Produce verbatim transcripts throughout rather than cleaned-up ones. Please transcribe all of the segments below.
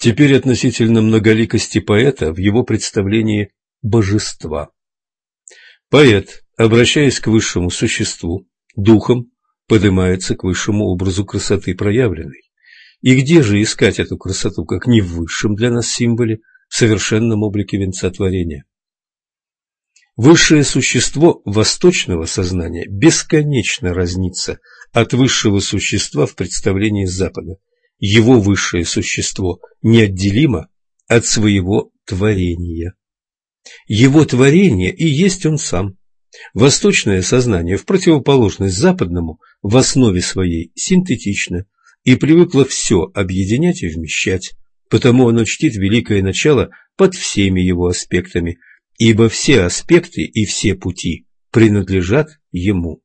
Теперь относительно многоликости поэта в его представлении божества. Поэт, обращаясь к высшему существу, духом поднимается к высшему образу красоты проявленной. И где же искать эту красоту, как не в высшем для нас символе, в совершенном облике венца творения? Высшее существо восточного сознания бесконечно разнится от высшего существа в представлении Запада. Его высшее существо неотделимо от своего творения. Его творение и есть он сам. Восточное сознание, в противоположность западному, в основе своей синтетично и привыкло все объединять и вмещать, потому оно чтит великое начало под всеми его аспектами, ибо все аспекты и все пути принадлежат ему.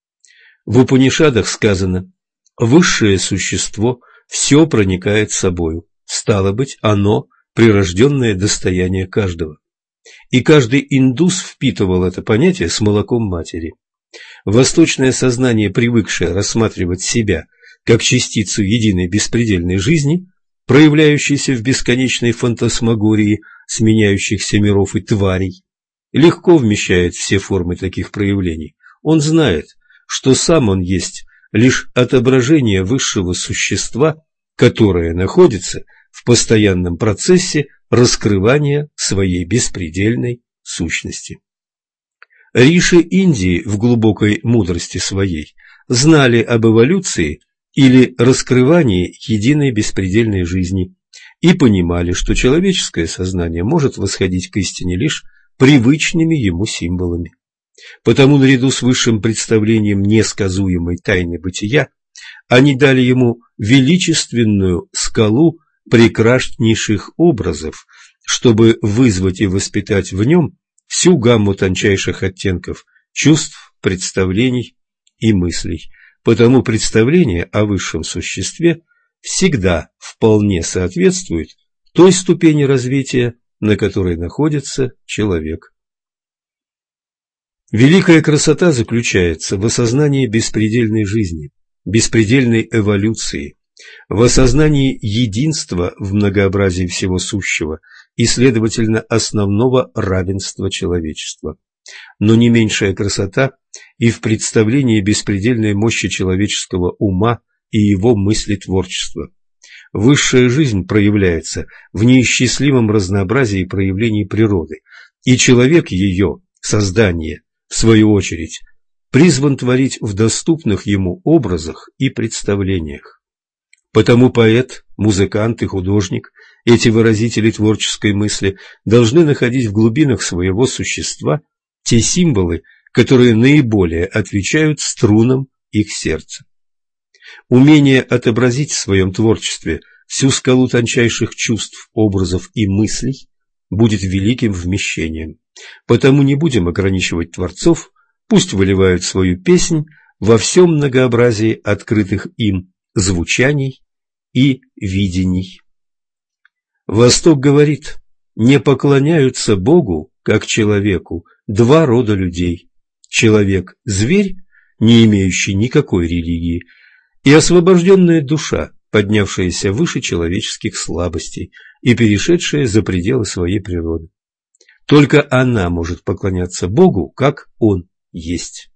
В Упанишадах сказано: «Высшее существо все проникает собою, стало быть, оно прирожденное достояние каждого». И каждый индус впитывал это понятие с молоком матери. Восточное сознание, привыкшее рассматривать себя как частицу единой беспредельной жизни, проявляющейся в бесконечной фантасмагории сменяющихся миров и тварей, легко вмещает все формы таких проявлений. Он знает, что сам он есть лишь отображение высшего существа, которое находится в постоянном процессе раскрывания своей беспредельной сущности. Риши Индии в глубокой мудрости своей знали об эволюции или раскрывании единой беспредельной жизни и понимали, что человеческое сознание может восходить к истине лишь привычными ему символами. Потому наряду с высшим представлением несказуемой тайны бытия они дали ему величественную скалу прекраснейших образов, чтобы вызвать и воспитать в нем всю гамму тончайших оттенков чувств, представлений и мыслей. Потому представление о высшем существе всегда вполне соответствует той ступени развития, на которой находится человек. Великая красота заключается в осознании беспредельной жизни, беспредельной эволюции, в осознании единства в многообразии всего сущего и, следовательно, основного равенства человечества. Но не меньшая красота и в представлении беспредельной мощи человеческого ума и его мыслетворчества. Высшая жизнь проявляется в неисчислимом разнообразии проявлений природы, и человек ее, создание, в свою очередь, призван творить в доступных ему образах и представлениях. Потому поэт, музыкант и художник, эти выразители творческой мысли, должны находить в глубинах своего существа те символы, которые наиболее отвечают струнам их сердца. Умение отобразить в своем творчестве всю скалу тончайших чувств, образов и мыслей будет великим вмещением. Потому не будем ограничивать творцов, пусть выливают свою песнь во всем многообразии открытых им звучаний и видений. Восток говорит: не поклоняются Богу, как человеку, два рода людей. Человек-зверь, не имеющий никакой религии, и освобожденная душа, поднявшаяся выше человеческих слабостей и перешедшая за пределы своей природы. Только она может поклоняться Богу, как Он есть.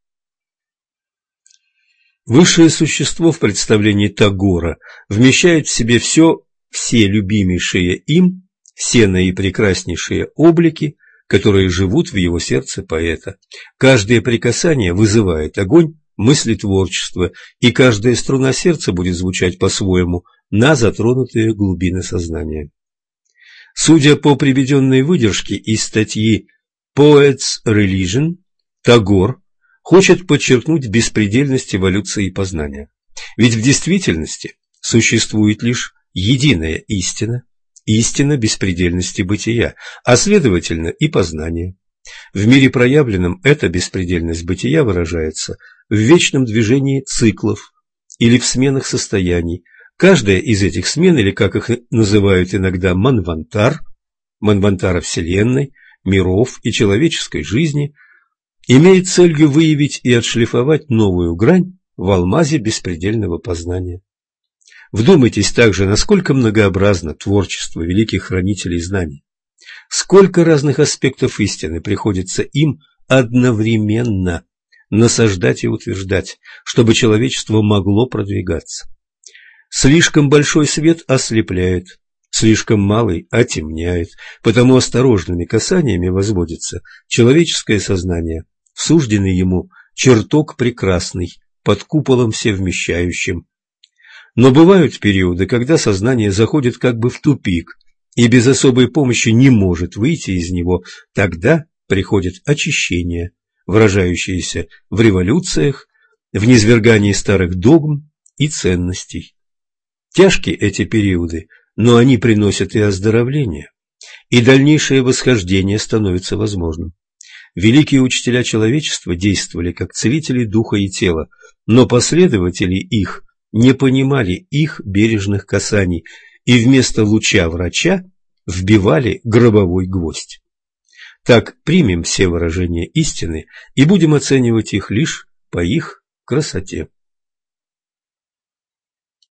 Высшее существо в представлении Тагора вмещает в себе все, все любимейшие им, все наипрекраснейшие облики, которые живут в его сердце поэта. Каждое прикасание вызывает огонь мыслетворчества, и каждая струна сердца будет звучать по-своему на затронутые глубины сознания. Судя по приведенной выдержке из статьи «Poets Religion», Тагор хочет подчеркнуть беспредельность эволюции познания. Ведь в действительности существует лишь единая истина, истина беспредельности бытия, а следовательно и познания. В мире проявленном эта беспредельность бытия выражается в вечном движении циклов или в сменах состояний. Каждая из этих смен, или как их называют иногда манвантар, манвантара Вселенной, миров и человеческой жизни, имеет целью выявить и отшлифовать новую грань в алмазе беспредельного познания. Вдумайтесь также, насколько многообразно творчество великих хранителей знаний. Сколько разных аспектов истины приходится им одновременно насаждать и утверждать, чтобы человечество могло продвигаться. Слишком большой свет ослепляет, слишком малый отемняет, потому осторожными касаниями возводится человеческое сознание, сужденный ему чертог прекрасный, под куполом всевмещающим. Но бывают периоды, когда сознание заходит как бы в тупик и без особой помощи не может выйти из него, тогда приходит очищение, выражающееся в революциях, в низвергании старых догм и ценностей. Тяжкие эти периоды, но они приносят и оздоровление, и дальнейшее восхождение становится возможным. Великие учителя человечества действовали как целители духа и тела, но последователи их не понимали их бережных касаний и вместо луча врача вбивали гробовой гвоздь. Так примем все выражения истины и будем оценивать их лишь по их красоте.